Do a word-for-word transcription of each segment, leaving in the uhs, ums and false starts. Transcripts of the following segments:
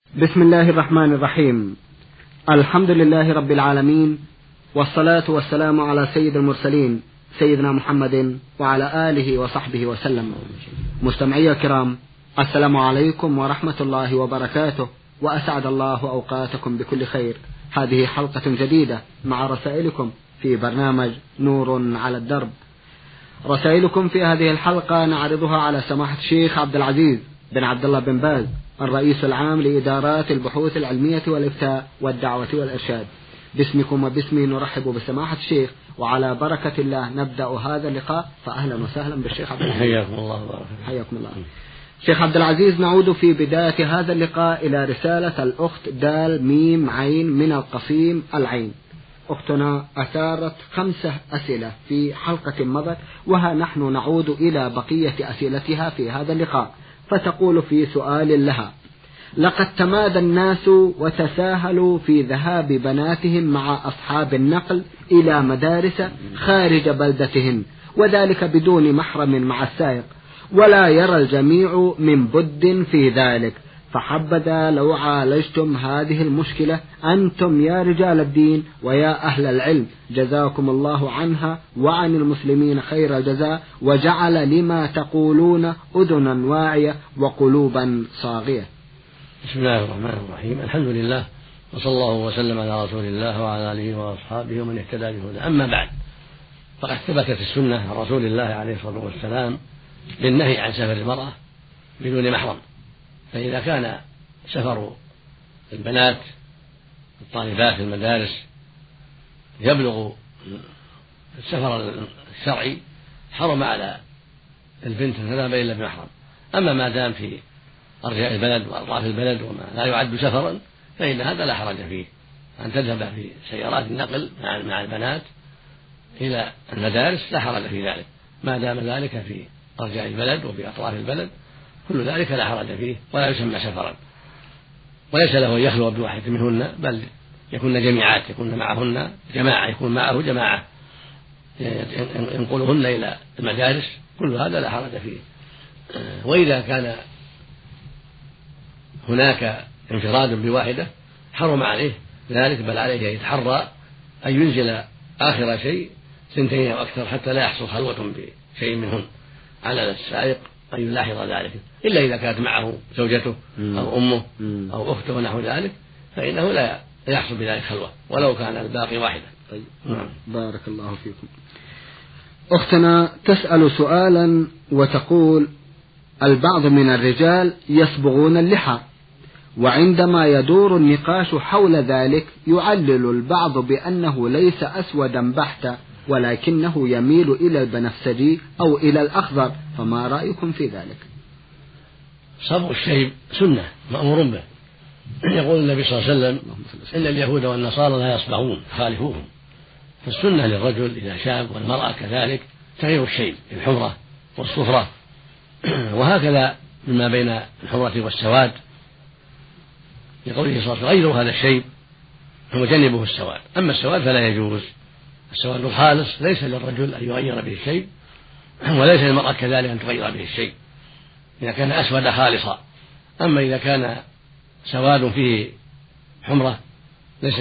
بسم الله الرحمن الرحيم. الحمد لله رب العالمين، والصلاة والسلام على سيد المرسلين سيدنا محمد وعلى آله وصحبه وسلم. مستمعي الكرام، السلام عليكم ورحمة الله وبركاته، وأسعد الله أوقاتكم بكل خير. هذه حلقة جديدة مع رسائلكم في برنامج نور على الدرب. رسائلكم في هذه الحلقة نعرضها على سماحة الشيخ عبد العزيز بن عبد الله بن باز، الرئيس العام لإدارات البحوث العلمية والإفتاء والدعوة والإرشاد. باسمكم وباسمي نرحب بسماحة الشيخ، وعلى بركة الله نبدأ هذا اللقاء. فأهلا وسهلا بالشيخ عبد العزيز. حياكم الله. حياكم الله. شيخ عبد العزيز، نعود في بداية هذا اللقاء إلى رسالة الأخت دال ميم عين من القصيم العين. أختنا أثارت خمسة أسئلة في حلقة مضت، وها نحن نعود إلى بقية أسئلتها في هذا اللقاء. فتقول في سؤال لها: لقد تمادى الناس وتساهلوا في ذهاب بناتهم مع أصحاب النقل إلى مدارس خارج بلدتهن، وذلك بدون محرم مع السائق، ولا يرى الجميع من بد في ذلك. فحبذا لو عالجتم هذه المشكلة أنتم يا رجال الدين ويا أهل العلم، جزاكم الله عنها وعن المسلمين خير الجزاء، وجعل لما تقولون أذنا واعية وقلوبا صاغية. بسم الله الرحمن الرحيم. الحمد لله، وصلى الله وسلم على رسول الله وعلى آله وأصحابه ومن اهتدى بهداه. أما بعد، فقد ثبتت السنة عن رسول الله عليه الصلاة والسلام للنهي عن سفر المرأة بدون محرم. فإذا كان سفر البنات الطالبات في المدارس يبلغ السفر الشرعي حرم على البنت أن تذهب إلا بمحرم. أما ما دام في أرجاء البلد وأطراف البلد وما لا يعد سفرا فإن هذا لا حرج فيه، أن تذهب في سيارات النقل مع البنات إلى المدارس لا حرج في ذلك، ما دام ذلك في أرجاء البلد وفي أطراف البلد، كل ذلك لا حرج فيه ولا يسمى سفرا. وليس له أن يخلو بواحد منهن، بل يكون جميعات، يكون معهن جماعة، يكون معه جماعة ينقلهن إلى المدارس، كل هذا لا حرج فيه. وإذا كان هناك انفراد بواحدة حرم عليه ذلك، بل عليه أن يتحرى أن ينزل آخر شيء سنتين أو أكثر حتى لا يحصل خلوة بشيء منهن. على السائق أن يلاحظ ذلك، إلا إذا كانت معه زوجته أو أمه أو أخته ونحو ذلك، فإنه لا يحصل بذلك خلوة ولو كان الباقي واحدة. طيب. نعم. بارك الله فيكم. أختنا تسأل سؤالا وتقول: البعض من الرجال يصبغون اللحى، وعندما يدور النقاش حول ذلك يعلل البعض بأنه ليس أسودا بحتا، ولكنه يميل إلى البنفسجي أو إلى الأخضر، فما رأيكم في ذلك؟ صبغ الشيب سنة مأمور به. يقول النبي صلى الله عليه وسلم: إن اليهود والنصارى لا يصبغون خالفوهم. فالسنة للرجل إذا شاب والمرأة كذلك تغيير الشيب الحمرة والصفرة، وهكذا مما بين الحمرة والسواد، لقوله صلى الله عليه وسلم: غيروا هذا الشيب وجنبه السواد. أما السواد فلا يجوز، السواد الخالص ليس للرجل أن يغير به الشيء، وليس للمرأة كذلك أن تغير به الشيء إذا كان أسود خالصا. أما إذا كان سواد فيه حمرة ليس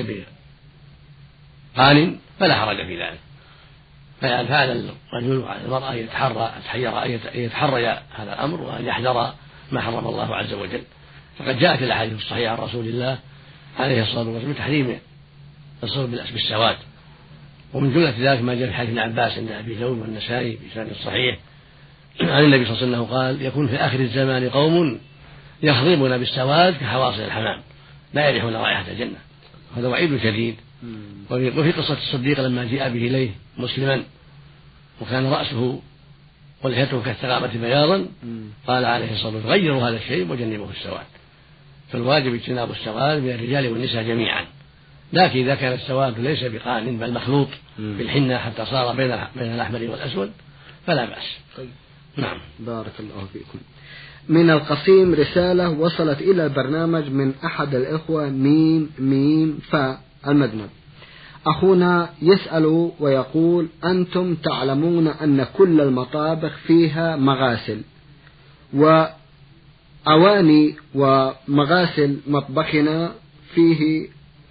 بقان فلا حرج في ذلك. فعلى الرجل وعلى المرأة يتحرى يتحرى هذا الأمر وأن يحذر ما حرم الله عز وجل. فقد جاءت الأحاديث الصحيحة عن رسول الله عليه الصلاة والسلام بتحريم الصبغ بالسواد، ومن جملة ذلك ما جاء في حديث ابن عباس عند أبي داود والنسائي بسند الصحيح عن النبي صلى الله عليه وسلم قال: يكون في آخر الزمان قوم يخضبون بالسواد كحواصل الحمام لا يريحون رائحة الجنة. هذا وعيد شديد. وفي قصة الصديق لما جاء به إليه مسلما وكان رأسه ولحيته كالثغامة بياضا، قال عليه الصلاة والسلام: غيروا هذا الشيء وجنبوه السواد. فالواجب اجتناب السواد من الرجال والنساء جميعا، لكن إذا كان السواد ليس بقان بل مخلوط بالحنة حتى صار بين بين الأحمر والأسود فلا بأس. طيب. نعم. بارك الله فيكم. من القصيم رسالة وصلت إلى البرنامج من أحد الإخوة ميم ميم فاء المذنب. أخونا يسأل ويقول: أنتم تعلمون أن كل المطابخ فيها مغاسل، وأواني ومغاسل مطبخنا فيه.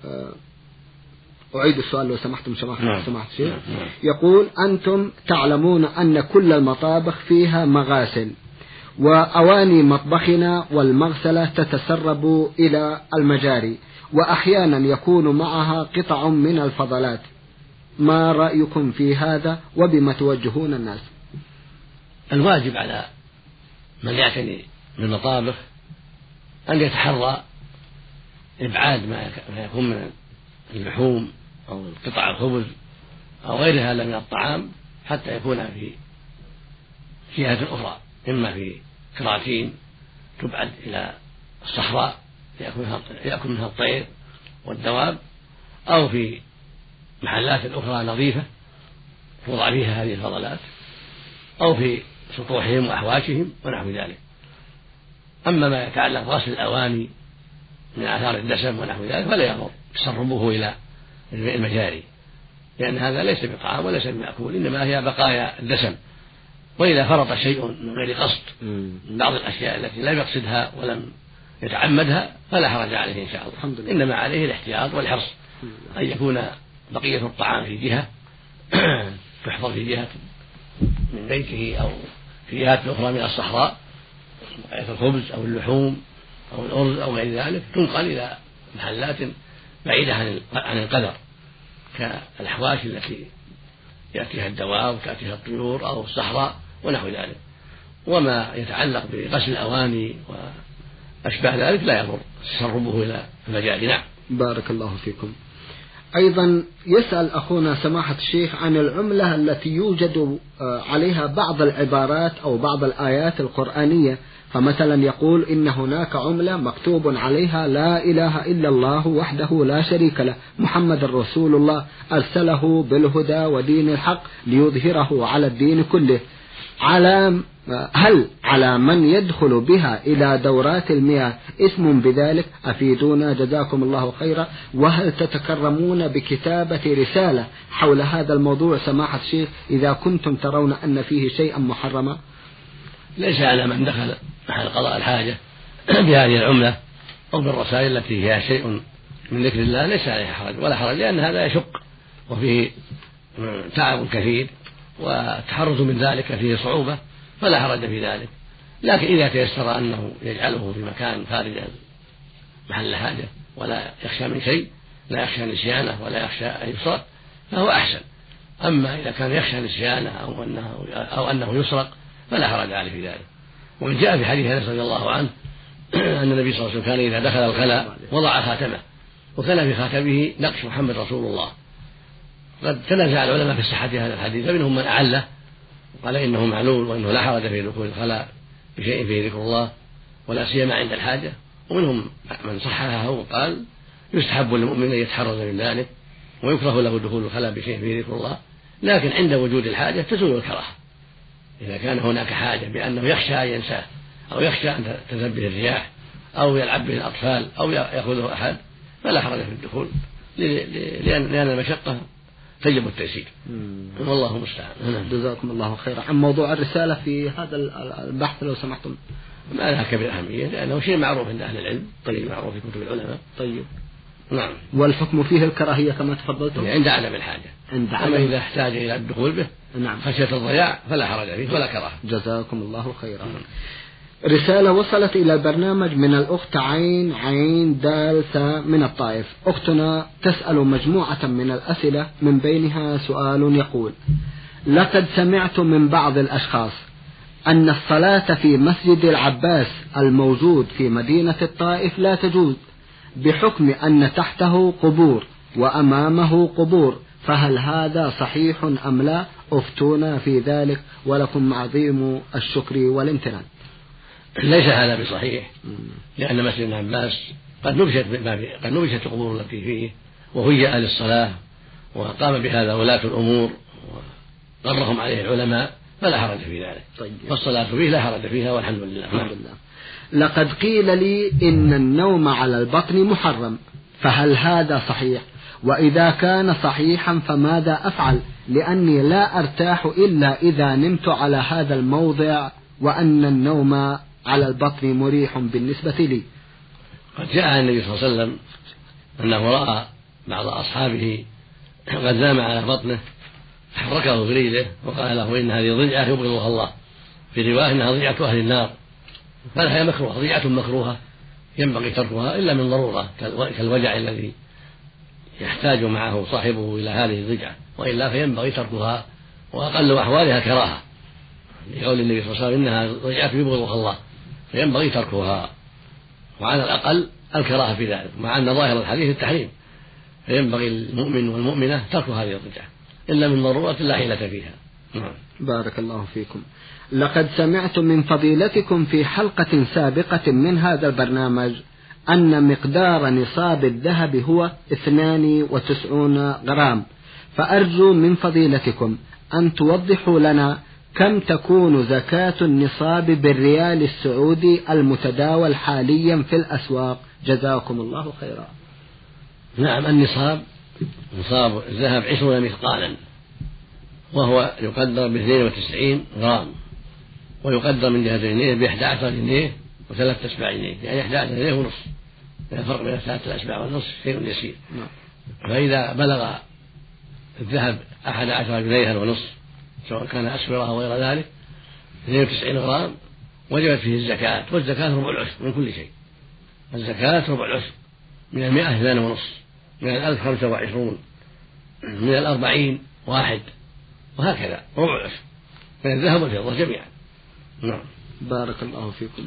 أعيد السؤال لو سمحتم سماحة الشيخ. يقول: أنتم تعلمون أن كل المطابخ فيها مغاسل، وأواني مطبخنا والمغسلة تتسرب إلى المجاري، وأحيانا يكون معها قطع من الفضلات. ما رأيكم في هذا وبما توجهون الناس؟ الواجب على من يعتني بالمطابخ أن يتحرى إبعاد ما يكون من اللحوم أو قطع الخبز أو غير هذا من الطعام، حتى يكون في جهة أخرى، إما في كراتين تبعد إلى الصحراء يأكل منها الطير والدواب، أو في محلات أخرى نظيفة توضع فيها هذه الفضلات، أو في سطوحهم وأحواشهم ونحو ذلك. أما ما يتعلق بغسل الأواني من آثار الدسم ونحو ذلك فلا يضر تسربه إلى المجاري، لأن هذا ليس بطعام وليس بمأكول، إنما هي بقايا الدسم. وإذا فرط شيء من غير قصد من بعض الأشياء التي لم يقصدها ولم يتعمدها فلا حرج عليه إن شاء الله، إنما عليه الاحتياط والحرص أن يكون بقية الطعام في جهة تحفظ في جهة من بيته أو في جهات أخرى من الصحراء، بقية الخبز أو اللحوم أو الأرز أو غير ذلك تنقل إلى محلات بعيدة عن القدر، كالأحواش التي يأتيها الدواب وتأتيها الطيور أو الصحراء ونحو ذلك. وما يتعلق بغسل الأواني وأشباه ذلك لا يضر تسربه إلى المجاري. نعم. بارك الله فيكم. أيضا يسأل أخونا سماحة الشيخ عن العملة التي يوجد عليها بعض العبارات أو بعض الآيات القرآنية، فمثلا يقول إن هناك عملة مكتوب عليها لا إله إلا الله وحده لا شريك له محمد رسول الله أرسله بالهدى ودين الحق ليظهره على الدين كله. على هل على من يدخل بها إلى دورات المياه اسم بذلك؟ أفيدونا جزاكم الله خيرا. وهل تتكرمون بكتابة رسالة حول هذا الموضوع سماحة الشيخ إذا كنتم ترون أن فيه شيئا محرما؟ ليس على من دخل محل قضاء الحاجة بهذه العملة أو بالرسائل التي فيها شيء من ذكر الله ليس عليه حرج ولا حرج، لأن هذا يشق وفيه تعب كثير والتحرز من ذلك فيه صعوبة، فلا حرج في ذلك. لكن إذا تيسر أنه يجعله في مكان خارج محل الحاجة ولا يخشى من شيء، لا يخشى نسيانه ولا يخشى أن يسرق، فهو أحسن. أما إذا كان يخشى نسيانه أو أنه, أو أنه يسرق فلا حرج عليه في ذلك. ومن جاء في حديث أنس رضي الله عنه أن النبي صلى الله عليه وسلم كان إذا دخل الخلاء وضع خاتمه، وكان في خاتمه نقش محمد رسول الله. قد تنازع العلماء في صحة هذا الحديث، فمنهم من أعله وقال إنه معلول وإنه لا حرج في دخول الخلاء بشيء فيه ذكر الله ولا سيما عند الحاجة، ومنهم من صححه وقال يستحب للمؤمن أن يتحرز من ذلك ويكره له دخول الخلاء بشيء فيه ذكر الله، لكن عند وجود الحاجة تزول الكراهة. إذا كان هناك حاجة بأنه يخشى أن ينساه أو يخشى أن تذهب به الرياح أو يلعب به الأطفال أو يأخذه أحد فلا حرج في الدخول، لأن المشقة تجب التيسير. والله المستعان. جزاكم الله خيرا. عن موضوع الرسالة في هذا البحث لو سمحتم. ما لها كبير أهمية لأنه شيء معروف عند أهل العلم، طيب معروف في كتب العلماء. طيب. نعم. والحكم فيه الكراهية كما تفضلتم عند عدم الحاجة. عند عدم. أما إذا احتاج إلى الدخول به نعم خشية الضياع فلا حرج فيه ولا كراهة. جزاكم الله خيرا. رسالة وصلت إلى البرنامج من الأخت عين عين دال ثاء من الطائف. أختنا تسأل مجموعة من الأسئلة من بينها سؤال يقول: لقد سمعت من بعض الأشخاص أن الصلاة في مسجد العباس الموجود في مدينة الطائف لا تجوز بحكم أن تحته قبور وأمامه قبور، فهل هذا صحيح أم لا؟ أفتونا في ذلك ولكم عظيم الشكر والامتنان. ليس هذا بصحيح، لأن مسجد العباس قد نبشت قد نبشت القبور التي فيه وهيئ للصلاة وقام بهذا ولاة الأمور وقرهم عليه العلماء، فلا حرج في ذلك. طيب. والصلاة فيه لا حرج فيها والحمد لله. الحمد لله. لقد قيل لي إن النوم على البطن محرم، فهل هذا صحيح؟ وإذا كان صحيحا فماذا أفعل؟ لأني لا أرتاح إلا إذا نمت على هذا الموضع، وأن النوم على البطن مريح بالنسبة لي. قد جاء عن النبي صلى الله عليه وسلم أنه رأى بعض أصحابه قد نام على بطنه حركه بريده وقال له إن هذه ضيعة يبغضها الله، في رواية إنها ضيعة أهل النار، فهي مكروهة، ضيعة مكروهة ينبغي تركها إلا من ضرورة كالوجع الذي يحتاج معه صاحبه إلى هذه الضيعة، وإلا فينبغي تركها، وأقل أحوالها كراهة، لقول النبي صلى الله عليه وسلم إنها ضيعة يبغضها الله، فينبغي تركها، وعلى الأقل الكراهة في ذلك، مع أن ظاهر الحديث التحريم، فينبغي المؤمن والمؤمنة ترك هذه الضيعة إلا من ضرورة لا حيلة فيها. بارك الله فيكم. لقد سمعت من فضيلتكم في حلقة سابقة من هذا البرنامج أن مقدار نصاب الذهب هو اثنان وتسعون غرام، فأرجو من فضيلتكم أن توضحوا لنا كم تكون زكاة النصاب بالريال السعودي المتداول حاليا في الأسواق، جزاكم الله خيرا. نعم، النصاب نصاب الذهب عشرون مثقالا، وهو يقدر باثنين وتسعين غرام، ويقدر من جهة الجنيه بإحدى عشر جنيه وثلاثة أسباع جنيه، يعني إحدى عشر جنيه ونصف، الفرق بين ثلاثة أسباع والنصف شيء يسير. فإذا بلغ الذهب أحد عشر جنيها ونصف سواء كان أسورة أو غير ذلك اثنين وتسعين غرام وجبت فيه الزكاة، والزكاة ربع العشر من كل شيء، الزكاة ربع العشر، من المئة اثنان ونصف، من الألف خمسة وعشرون، من الأربعين واحد، وهكذا ربع العشر من الذهب والفضة جميعا. نعم. بارك الله فيكم.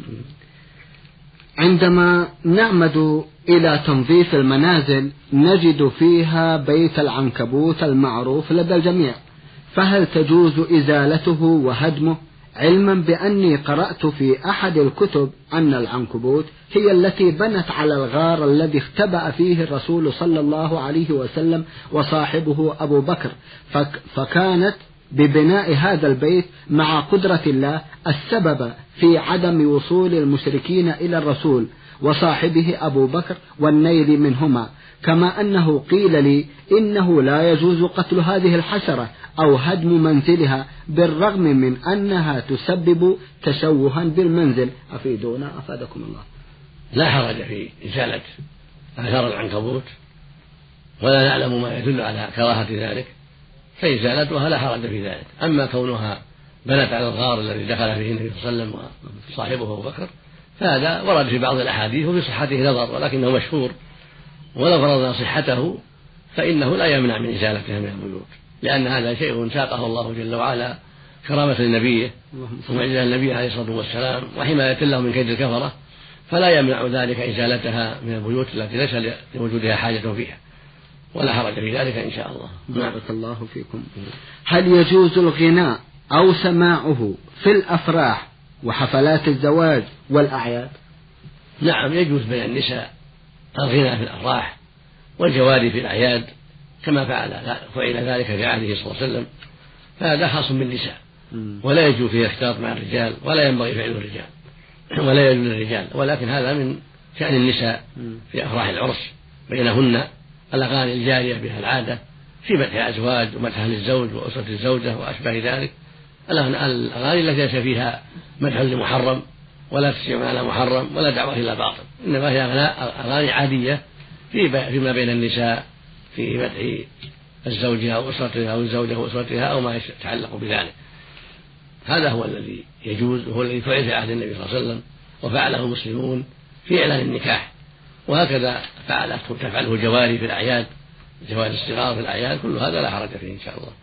عندما نعمد إلى تنظيف المنازل نجد فيها بيت العنكبوت المعروف لدى الجميع، فهل تجوز إزالته وهدمه، علما بأني قرأت في أحد الكتب أن العنكبوت هي التي بنت على الغار الذي اختبأ فيه الرسول صلى الله عليه وسلم وصاحبه أبو بكر، فكانت ببناء هذا البيت مع قدرة الله السبب في عدم وصول المشركين إلى الرسول وصاحبه أبو بكر والنيل منهما، كما أنه قيل لي إنه لا يجوز قتل هذه الحشرة أو هدم منزلها بالرغم من أنها تسبب تشوها بالمنزل، أفيدونا أفادكم الله. لا حرج في إزالة آثار العنكبوت، ولا نعلم ما يدل على كراهة ذلك، فإزالتها لا حرج في ذلك. أما كونها بنت على الغار الذي دخل فيه النبي صلى الله عليه وسلم وصاحبه أبو بكر فهذا ورد في بعض الأحاديث وفي صحته نظر، ولكنه مشهور، ولو فرضنا صحته فإنه لا يمنع من إزالتها من البيوت، لأن هذا شيء ساقه الله جل وعلا كرامة لنبيه ومعجزة للنبي عليه الصلاة والسلام وحماية له من كيد الكفرة، فلا يمنع ذلك إزالتها من البيوت التي ليس لوجودها حاجة فيها، ولا حرج في ذلك إن شاء الله. بارك الله فيكم. هل يجوز الغناء أو سماعه في الأفراح وحفلات الزواج والأعياد؟ نعم، يجوز بين النساء الغناء في الأفراح والجواري في الأعياد، كما فعل فعل ذلك في عهده صلى الله عليه وسلم، فهذا خاص بالنساء، ولا يجوز فيه اختلاط مع الرجال، ولا ينبغي فعل الرجال ولا يجوز للرجال، ولكن هذا من شأن النساء في أفراح العرس بينهن الأغاني الجارية بها العادة في مدح الأزواج ومدحها للزوج وأسرة الزوجة وأشباه ذلك، الأغاني التي ليس فيها مدح لمحرم ولا تسمع على محرم ولا دعوة إلى باطل، إنما هي أغاني عادية فيما بين النساء في مدح الزوجة أو أسرتها أو الزوجة وأسرتها أو ما يتعلق بذلك. هذا هو الذي يجوز وهو الذي فعل في عهد النبي صلى الله عليه وسلم وفعله المسلمون في إعلان النكاح، وهكذا فعلت تفعله الجواري في الأعياد، جواري الصغار في الأعياد، كل هذا لا حرج فيه إن شاء الله.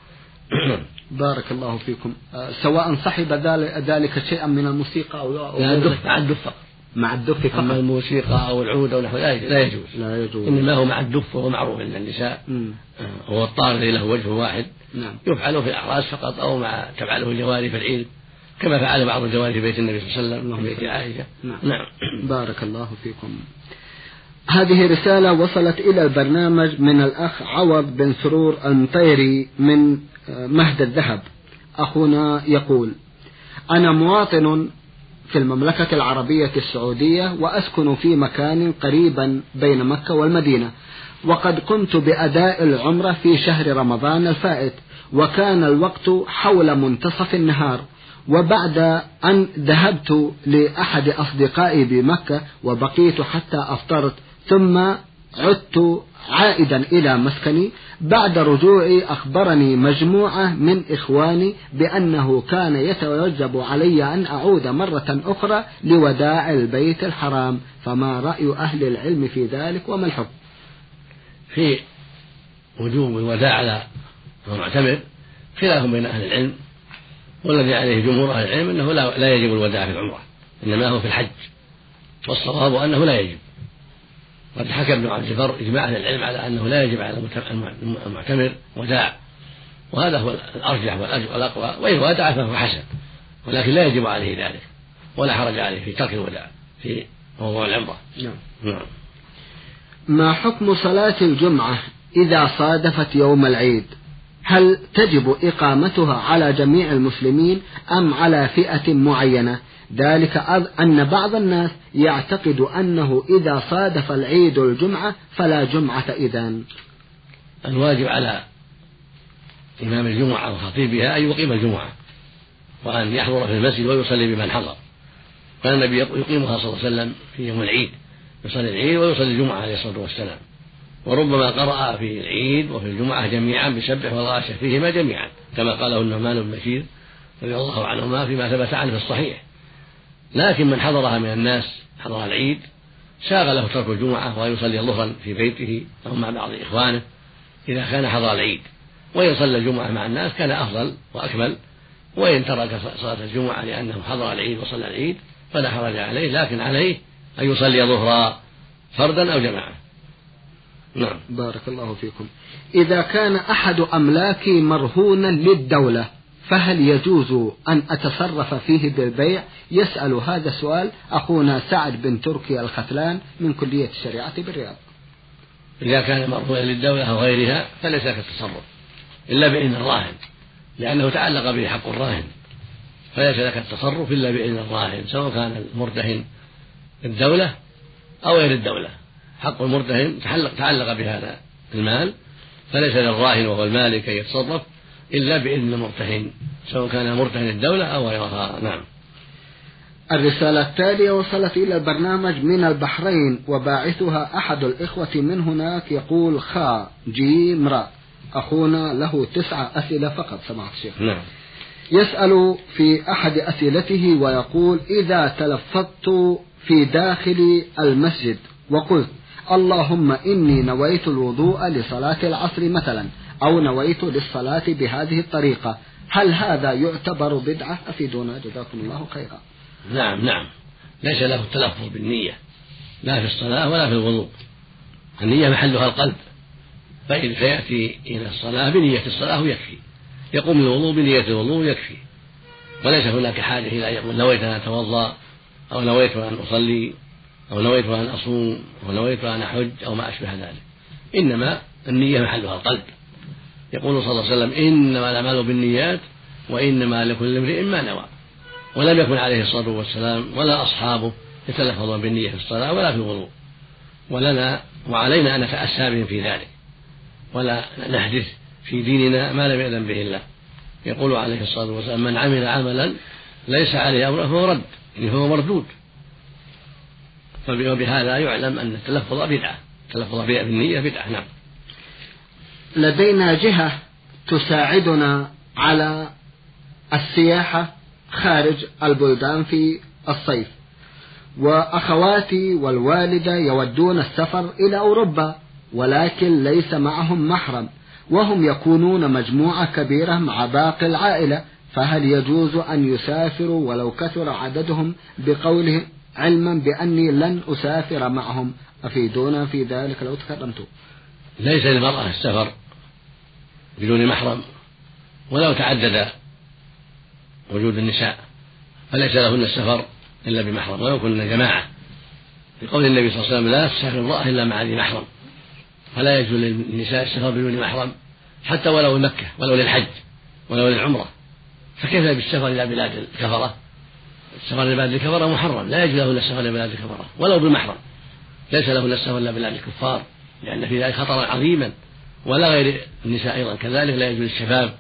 بارك الله فيكم. سواء صحب ذلك شيئا من الموسيقى أو مع الدف مع الدف مع الدف فقط، أما الموسيقى أو العود أو نحو ذلك لا يجوز لا يجوز إنما هو مع الدف، وهو معروف عند النساء، هو الطار الذي له وجه واحد، نعم. يفعل في الأعراس فقط أو مع تفعله الجواري في العيد، كما فعل بعض الجواري في بيت النبي صلى الله عليه وسلم في بيت عائشة. نعم. نعم. بارك الله فيكم. هذه رسالة وصلت إلى البرنامج من الأخ عوض بن سرور المطيري من مهد الذهب. أخونا يقول: أنا مواطن في المملكة العربية السعودية وأسكن في مكان قريبا بين مكة والمدينة، وقد قمت بأداء العمرة في شهر رمضان الفائت، وكان الوقت حول منتصف النهار، وبعد أن ذهبت لأحد أصدقائي بمكة وبقيت حتى أفطرت، ثم عدت عائدا إلى مسكني. بعد رجوعي أخبرني مجموعة من إخواني بأنه كان يتوجب علي أن أعود مرة أخرى لوداع البيت الحرام، فما رأي أهل العلم في ذلك وما الحكم؟ في وجوب الوداع على المعتمر خلاف بين أهل العلم، والذي عليه جمهور أهل العلم أنه لا يجب الوداع في العمرة، إنما هو في الحج، والصواب أنه لا يجب. قد حكى ابن عبد البر إجماع أهل العلم على أنه لا يجب على المعتمر وداع، وهذا هو الأرجح والأقوى، وإن ودع فهو حسن، ولكن لا يجب عليه ذلك ولا حرج عليه في ترك الوداع في موضوع العمرة. نعم. ما حكم صلاة الجمعة إذا صادفت يوم العيد؟ هل تجب إقامتها على جميع المسلمين أم على فئة معينة؟ ذلك أن بعض الناس يعتقد أنه إذا صادف العيد الجمعة فلا جمعة إذن. الواجب على إمام الجمعة وخطيبها أن يقيم الجمعة وأن يحضر في المسجد ويصلي بمن حضر، كان النبي يقيمها صلى الله عليه وسلم في يوم العيد، يصلي العيد ويصلي الجمعة عليه الصلاة والسلام، وربما قرأ في العيد وفي الجمعة جميعا بسبح والغاشية فيهما جميعا، كما قاله النعمان بن بشير رضي الله عنهما فيما ثبت عنه في الصحيح. لكن من حضرها من الناس حضر العيد شاغله ترك الجمعة ويصلي ظهرا في بيته أو مع بعض إخوانه إذا كان حضر العيد، وإن صلى الجمعة مع الناس كان أفضل وأكمل، وإن ترك صلاة الجمعة لأنه حضر العيد وصلى العيد فلا حرج عليه، لكن عليه أن يصلي ظهرا فردا أو جماعة. نعم. بارك الله فيكم. إذا كان أحد أملاكي مرهونا للدولة فهل يجوز أن أتصرف فيه بالبيع؟ يسأل هذا السؤال أخونا سعد بن تركي الختلان من كلية الشريعة بالرياض. إذا كان مرهونا للدولة أو غيرها فليس كالتصرف إلا بإذن الراهن، لأنه تعلق به حق الراهن، فليس لك التصرف إلا بإذن الراهن، سواء كان المرتهن الدولة أو غير الدولة. حق المرتهن تعلق, تعلق بهذا المال، فليس للراهن وهو المالك كي يتصرف إلا بإذن المرتهن، سواء كان مرتهن الدولة أو غيرها. نعم. الرسالة التالية وصلت إلى البرنامج من البحرين وباعثها أحد الإخوة من هناك، يقول خا جيم را. أخونا له تسعة أسئلة فقط سماحة الشيخ. نعم. يسأل في أحد أسئلته ويقول: إذا تلفظت في داخل المسجد وقلت اللهم إني نويت الوضوء لصلاة العصر مثلا، أو نويت للصلاة بهذه الطريقة، هل هذا يعتبر بدعة؟ أفيدونا جزاكم الله خيرا. نعم نعم، ليس له التلفظ بالنية لا في الصلاة ولا في الوضوء، النية محلها القلب، فإذا سيأتي إلى الصلاة بنية الصلاة يكفي، يقوم الوضوء بنية الوضوء يكفي، وليس هناك حاجة إلى يقول نويت أن أتوضأ أو نويت أن أصلي أو نويت أن أصوم أو نويت أن أحج أو ما أشبه ذلك، إنما النية محلها القلب. يقول صلى الله عليه وسلم: إنما الأعمال بالنيات وإنما لكل امرئ ما نوى. ولم يكن عليه الصلاة والسلام ولا أصحابه يتلفظون بالنية في الصلاة ولا في الوضوء، ولنا وعلينا أن نتأسى بهم في ذلك، ولا نحدث في ديننا ما لم يأذن به الله. يقول عليه الصلاة والسلام: من عمل عملا ليس عليه أمره فهو رد، يعني فهو مردود. وبهذا يعلم أن التلفظ بدعة، التلفظ بالنية بدعة. نعم. لدينا جهة تساعدنا على السياحة خارج البلدان في الصيف، وأخواتي والوالدة يودون السفر إلى أوروبا ولكن ليس معهم محرم، وهم يكونون مجموعة كبيرة مع باقي العائلة، فهل يجوز أن يسافروا ولو كثر عددهم بقولهم علما بأني لن أسافر معهم؟ أفيدونا في ذلك لو تكرمتم. ليس للمرأة السفر بدون محرم ولو تعدد وجود النساء، فليس لهن السفر إلا بمحرم ولو كنا جماعة، بقول النبي صلى الله عليه وسلم: لا تسافر امرأة إلا مع ذي محرم. فلا يجوز للنساء السفر بدون محرم حتى ولو مكة ولو للحج ولو للعمرة، فكيف بالسفر إلى بلاد الكفرة؟ السفر إلى بلاد الكفرة محرم، لا يجوز لهن السفر إلى بلاد الكفرة ولو بالمحرم، ليس لهن السفر إلى بلاد الكفار لأن في ذلك خطرا عظيما، ولا غير النساء أيضا كذلك لا يجوز للشباب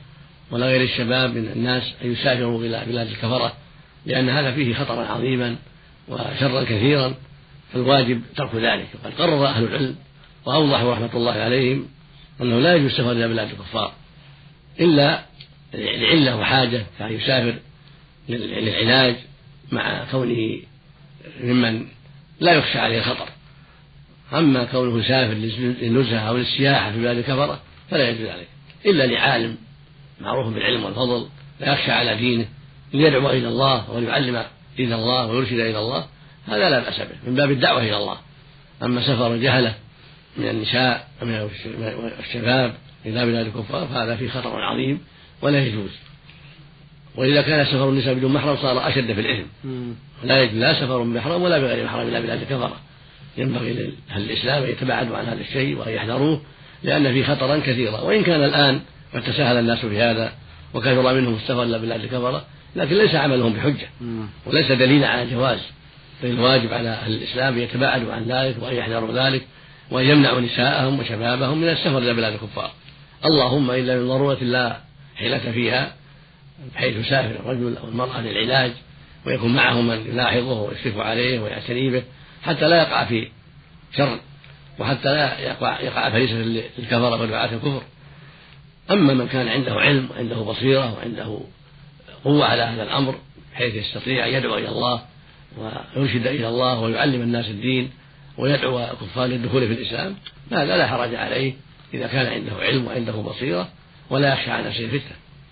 ولا غير الشباب من الناس أن يسافروا إلى بلاد الكفرة، لأن هذا فيه خطرا عظيما وشرا كثيرا، فالواجب ترك ذلك. وقد قرر أهل العلم وأوضحوا رحمة الله عليهم أنه لا يجوز السفر إلى بلاد الكفار إلا لعلة وحاجة، كأن يسافر للعلاج مع كونه ممن لا يخشى عليه الخطر. أما كونه يسافر للنزهة أو للسياحة في بلاد الكفرة فلا يجوز عليه إلا لعالم معروف بالعلم والفضل لا يخشى على دينه ليدعو إلى الله وليعلم دين الله ويرشد إلى الله، هذا لا بأس به من باب الدعوة إلى الله. أما سفر الجهلة من النساء ومن الشباب إلى بلاد الكفار فهذا فيه خطر عظيم ولا يجوز. وإذا كان سفر النساء بدون محرم صار أشد في الإثم، لا يجوز لا سفر بمحرم ولا بغير محرم إلى بلاد الكفرة. ينبغي لأهل الإسلام أن يتباعدوا عن هذا الشيء وأن يحذروه، لأن فيه خطرا كثيرا. وإن كان الآن قد تساهل الناس في هذا وكثر منهم السفر إلى بلاد الكفرة، لكن ليس عملهم بحجة وليس دليلا على الجواز. فالواجب على أهل الإسلام أن يتباعدوا عن ذلك وأن يحذروا ذلك وأن يمنعوا نساءهم وشبابهم من السفر إلى بلاد الكفار، اللهم إلا من ضرورة لا حيلة فيها، بحيث يسافر الرجل أو المرأة للعلاج ويكون معه من يلاحظه ويشرف عليه ويعتني به حتى لا يقع في شر وحتى لا يقع, يقع فريسة الكفرة ودعاة الكفر. أما من كان عنده علم وعنده بصيرة وعنده قوة على هذا الأمر بحيث يستطيع أن يدعو إلى الله ويرشد إلى الله ويعلم الناس الدين ويدعو الكفار للدخول في الإسلام، هذا لا حرج عليه إذا كان عنده علم وعنده بصيرة ولا يخشى على نفسه الفتنة.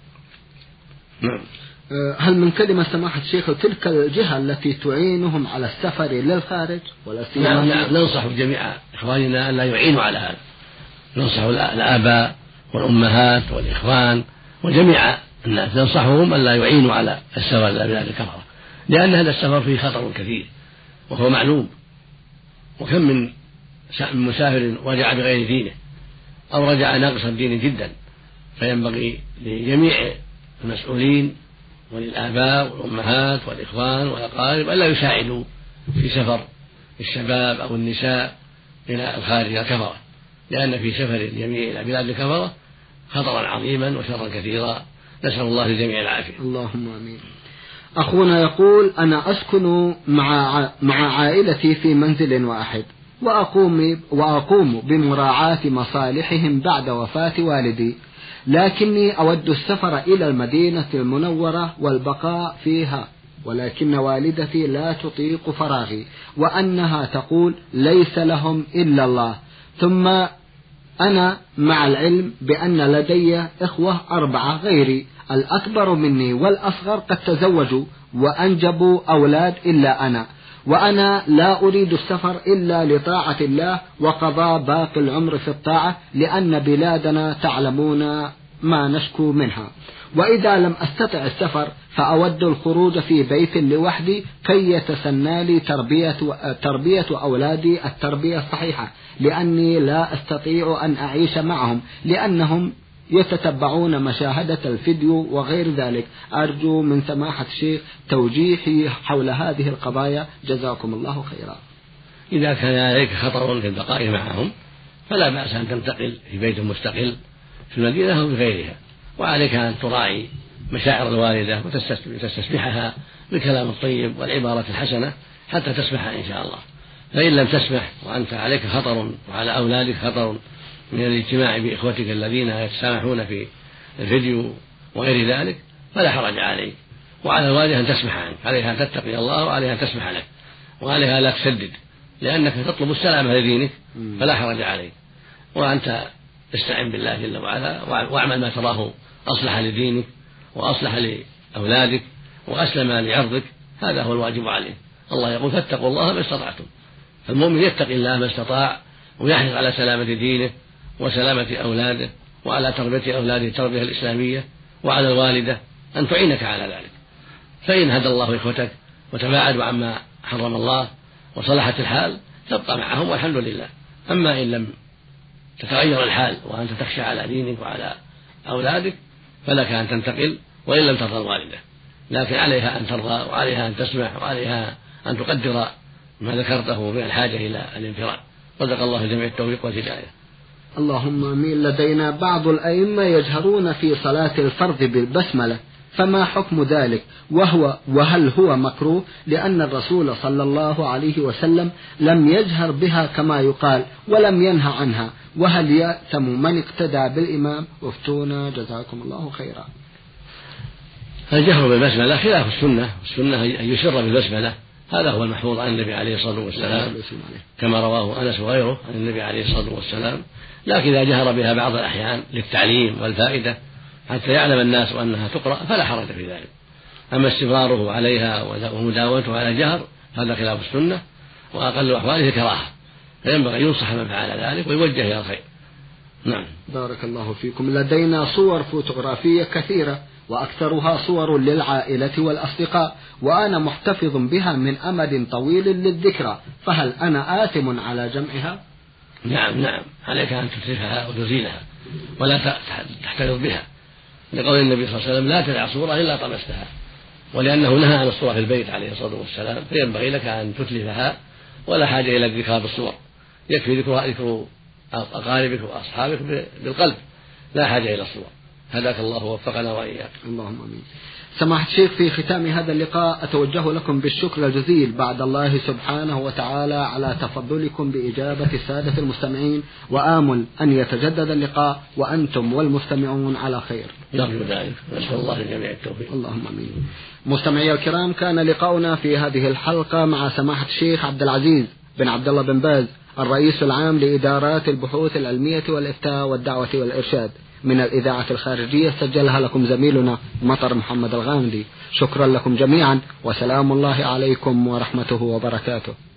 نعم. هل من كلمة سماحة الشيخ تلك الجهة التي تعينهم على السفر للخارج ولا سيما؟ نعم نعم، ننصح جميع إخواننا أن لا يعينوا على هذا، ننصح الآباء والأمهات والإخوان وجميع الناس ننصحهم أن لا يعينوا على السفر إلى بلاد الكفرة، لأن هذا السفر فيه خطر كثير وهو معلوم. وكم من مسافر رجع بغير دينه أو رجع ناقص الدين جدا، فينبغي لجميع المسؤولين وللآباء والأمهات والإخوان والأقارب ألا يساعدوا في سفر الشباب أو النساء إلى الخارج إلى الكفرة، لأن في سفر الجميع إلى بلاد الكفرة خطرا عظيما وشرا كثيرا، نسأل الله للجميع العافية. اللهم آمين. أخونا يقول: أنا أسكن مع مع عائلتي في منزل واحد وأقوم وأقوم بمراعاة مصالحهم بعد وفاة والدي، لكني أود السفر إلى المدينة المنورة والبقاء فيها، ولكن والدتي لا تطيق فراغي وأنها تقول ليس لهم إلا الله. ثم أنا مع العلم بأن لدي إخوة أربعة غيري، الأكبر مني والأصغر قد تزوجوا وأنجبوا أولاد إلا أنا، وأنا لا أريد السفر إلا لطاعة الله وقضاء باقي العمر في الطاعة، لأن بلادنا تعلمون ما نشكو منها. وإذا لم أستطع السفر فأود الخروج في بيت لوحدي كي يتسنى لي تربية, تربية أولادي التربية الصحيحة، لأني لا أستطيع أن أعيش معهم لأنهم يتتبعون مشاهدة الفيديو وغير ذلك. أرجو من سماحة الشيخ توجيهي حول هذه القضايا، جزاكم الله خيرا. إذا كان عليك خطر في البقاء معهم فلا بأس أن تنتقل في بيت مستقل في المدينة أو بغيرها، وعليك أن تراعي مشاعر الوالدة وتستسمحها بالكلام الطيب والعبارة الحسنة حتى تسمح إن شاء الله. فإن لم تسمح وأنت عليك خطر وعلى أولادك خطر من الاجتماع بإخوتك الذين يتسامحون في الفيديو وغير ذلك فلا حرج عليك، وعلى الوالدة أن تسمح عنك، عليها أن تتقي الله وعليها أن تسمح لك، وعليها لا تسدد لأنك تطلب السلامة لدينك فلا حرج عليك. وأنت استعن بالله جل وعلا واعمل ما تراه أصلح لدينك وأصلح لأولادك وأسلم لعرضك، هذا هو الواجب عليه. الله يقول: فاتقوا الله ما استطعتم. فالمؤمن يتقي الله ما استطاع ويحرص على سلامة دينه وسلامة أولاده وعلى تربية أولاده التربية الإسلامية، وعلى الوالدة أن تعينك على ذلك. فإن هدى الله إخوتك وتباعدوا عما حرم الله وصلحت الحال تبقى معهم والحمد لله. أما إن لم تتغير الحال وأنت تخشى على دينك وعلى أولادك فلك أن تنتقل وإن لم ترضى الوالدة، لكن عليها أن ترضى وعليها أن تسمح وعليها أن تقدر ما ذكرته من الحاجة إلى الانفراد. رزق الله جميع التوفيق والهداية. اللهم امين. لدينا بعض الأئمة يجهرون في صلاة الفرض بالبسملة، فما حكم ذلك؟ وهو وهل هو مكروه؟ لأن الرسول صلى الله عليه وسلم لم يجهر بها كما يقال ولم ينهى عنها، وهل يأثم من اقتدى بالإمام؟ افتونا جزاكم الله خيرا. الجهر بالبسملة خلاف السنة، السنة أن يسر بالبسملة، هذا هو المحفوظ عن النبي عليه الصلاة والسلام كما رواه أنس وغيره عن النبي عليه الصلاة والسلام. لكن إذا جهر بها بعض الأحيان للتعليم والفائدة حتى يعلم الناس أنها تقرأ فلا حرج في ذلك. أما استمراره عليها ومداومته على الجهر هذا خلاف السنة، وأقل أحواله كراهة، فينبغي أن ينصح من فعل ذلك ويوجه إلى الخير. نعم. بارك الله فيكم. لدينا صور فوتوغرافية كثيرة وأكثرها صور للعائلة والأصدقاء، وأنا محتفظ بها من أمد طويل للذكرى، فهل أنا آثم على جمعها؟ نعم نعم، عليك أن تتركها وتزيلها ولا تحتفظ بها، لقول النبي صلى الله عليه وسلم لا تدع صورة إلا طمستها، ولأنه نهى عن الصورة في البيت عليه الصلاة والسلام، فينبغي لك أن تتلفها ولا حاجة إلى الذكرى بالصور، يكفي ذكرها ذكر أقاربك وأصحابك بالقلب، لا حاجة إلى الصور. هداك الله ووفقنا وإياك. اللهم آمين. سماحة الشيخ، في ختام هذا اللقاء أتوجه لكم بالشكر الجزيل بعد الله سبحانه وتعالى على تفضلكم بإجابة السادة المستمعين، وآمل أن يتجدد اللقاء وأنتم والمستمعون على خير. نرجو ذلك، نسأل الله للجميع التوفيق. اللهم آمين. مستمعي الكرام، كان لقاؤنا في هذه الحلقة مع سماحة الشيخ عبد العزيز بن عبد الله بن باز، الرئيس العام لإدارات البحوث العلمية والإفتاء والدعوة والإرشاد، من الإذاعة الخارجية، سجلها لكم زميلنا مطر محمد الغامدي. شكرا لكم جميعا، وسلام الله عليكم ورحمته وبركاته.